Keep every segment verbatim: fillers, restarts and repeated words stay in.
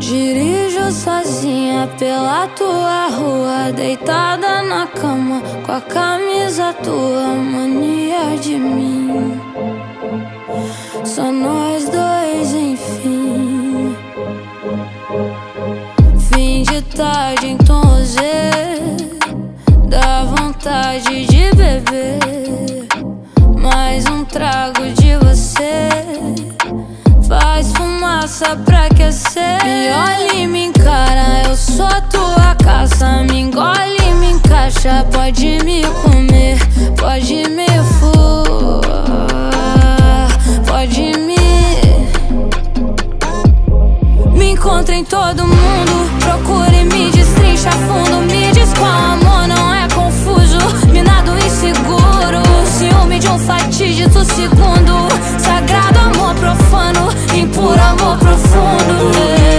Dirijo sozinha pela tua rua, deitada na cama com a camisa tua, mania de mim. Só nós dois, enfim. Fim de tarde em tom Z, dá vontade de beber mais um trago de você. Faz fumaça pra aquecer. Me olha e me encara, eu sou a tua caça. Me engole e me encaixa. Pode me comer, pode me furar, pode me... Me encontra em todo mundo, procura e me destrincha fundo. Me diz qual amor não é confuso, minado inseguro. Ciúme de um fatídico segundo, sagrado amor profano, impuro amor profundo.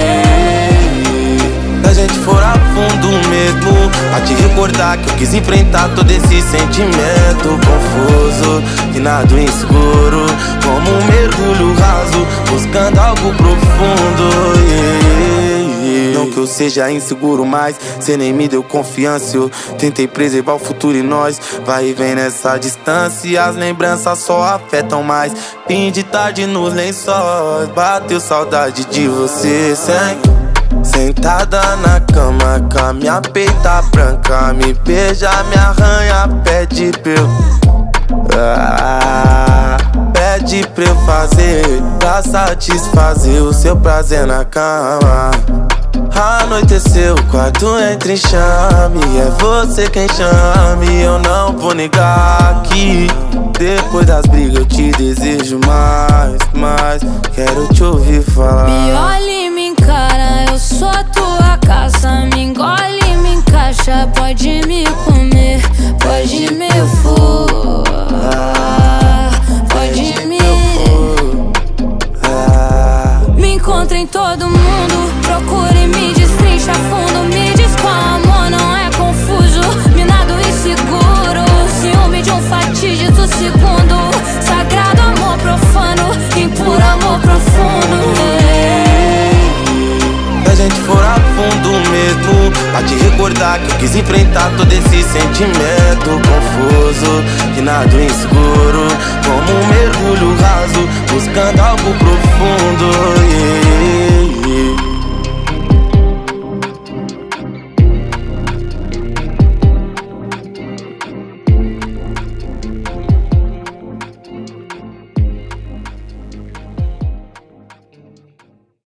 Se a gente for a fundo mesmo, a te recordar que eu quis enfrentar todo esse sentimento confuso, finado inseguro, como um mergulho raso, buscando algo profundo. Yeah. Não que eu seja inseguro, mas cê nem me deu confiança. Eu tentei preservar o futuro em nós, vai e vem nessa distância. As lembranças só afetam mais. Fim de tarde nos lençóis, bateu saudade de você sem... Sentada na cama com a minha peita branca, me beija, me arranha, pede pra eu ah, pede pra eu fazer, pra satisfazer o seu prazer na cama. Anoiteceu, o quarto entra em chame, é você quem chame, eu não vou negar que depois das brigas eu te desejo mais, mais, quero te ouvir falar. Me olha e me encara, eu sou a tua caça. Me engole e me encaixa, pode me comer, pode me furar, pode me... Me encontra em todo mundo, procura e me destrincha fundo. Me diz qual amor não é confuso, minado inseguro. Ciúme de um fatídico segundo, sagrado amor profano, impuro amor profundo. Se a gente for a fundo mesmo, a te recordar que eu quis enfrentar todo esse sentimento confuso, finado inseguro, como um mergulho raso, buscando algo profundo. Yeah.